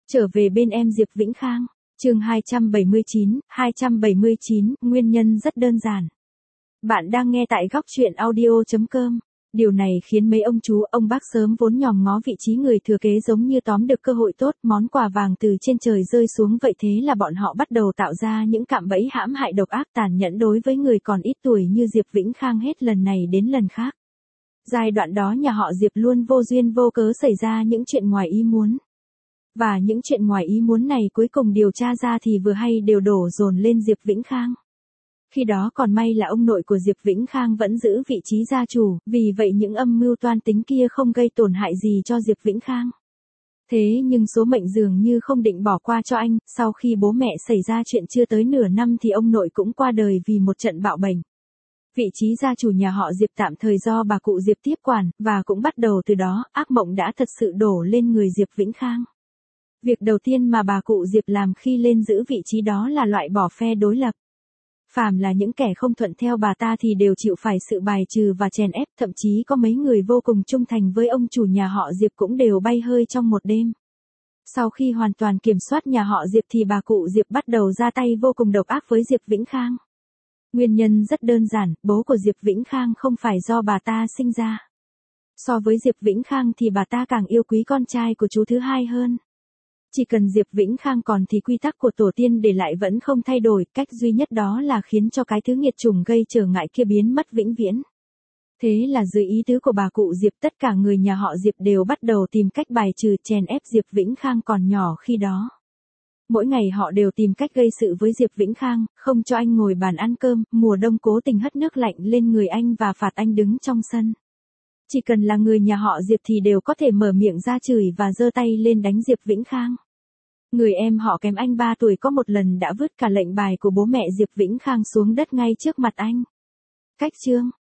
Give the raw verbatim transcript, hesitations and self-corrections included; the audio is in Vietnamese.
Trở về bên em Diệp Vĩnh Khang, chương hai trăm bảy mươi chín, hai trăm bảy mươi chín, nguyên nhân rất đơn giản. Bạn đang nghe tại góc truyện audio chấm com. Điều này khiến mấy ông chú, ông bác sớm vốn nhòm ngó vị trí người thừa kế giống như tóm được cơ hội tốt, món quà vàng từ trên trời rơi xuống vậy, thế là bọn họ bắt đầu tạo ra những cạm bẫy hãm hại độc ác tàn nhẫn đối với người còn ít tuổi như Diệp Vĩnh Khang hết lần này đến lần khác. Giai đoạn đó nhà họ Diệp luôn vô duyên vô cớ xảy ra những chuyện ngoài ý muốn. Và những chuyện ngoài ý muốn này cuối cùng điều tra ra thì vừa hay đều đổ dồn lên Diệp Vĩnh Khang. Khi đó còn may là ông nội của Diệp Vĩnh Khang vẫn giữ vị trí gia chủ, vì vậy những âm mưu toan tính kia không gây tổn hại gì cho Diệp Vĩnh Khang. Thế nhưng số mệnh dường như không định bỏ qua cho anh, sau khi bố mẹ xảy ra chuyện chưa tới nửa năm thì ông nội cũng qua đời vì một trận bạo bệnh. Vị trí gia chủ nhà họ Diệp tạm thời do bà cụ Diệp tiếp quản, và cũng bắt đầu từ đó, ác mộng đã thật sự đổ lên người Diệp Vĩnh Khang. Việc đầu tiên mà bà cụ Diệp làm khi lên giữ vị trí đó là loại bỏ phe đối lập. Phàm là những kẻ không thuận theo bà ta thì đều chịu phải sự bài trừ và chèn ép, thậm chí có mấy người vô cùng trung thành với ông chủ nhà họ Diệp cũng đều bay hơi trong một đêm. Sau khi hoàn toàn kiểm soát nhà họ Diệp thì bà cụ Diệp bắt đầu ra tay vô cùng độc ác với Diệp Vĩnh Khang. Nguyên nhân rất đơn giản, bố của Diệp Vĩnh Khang không phải do bà ta sinh ra. So với Diệp Vĩnh Khang thì bà ta càng yêu quý con trai của chú thứ hai hơn. Chỉ cần Diệp Vĩnh Khang còn thì quy tắc của tổ tiên để lại vẫn không thay đổi, cách duy nhất đó là khiến cho cái thứ nghiệt chủng gây trở ngại kia biến mất vĩnh viễn. Thế là dưới ý tứ của bà cụ Diệp, tất cả người nhà họ Diệp đều bắt đầu tìm cách bài trừ chèn ép Diệp Vĩnh Khang còn nhỏ khi đó. Mỗi ngày họ đều tìm cách gây sự với Diệp Vĩnh Khang, không cho anh ngồi bàn ăn cơm, mùa đông cố tình hất nước lạnh lên người anh và phạt anh đứng trong sân. Chỉ cần là người nhà họ Diệp thì đều có thể mở miệng ra chửi và giơ tay lên đánh Diệp Vĩnh Khang. Người em họ kém anh ba tuổi có một lần đã vứt cả lệnh bài của bố mẹ Diệp Vĩnh Khang xuống đất ngay trước mặt anh. Cách chương,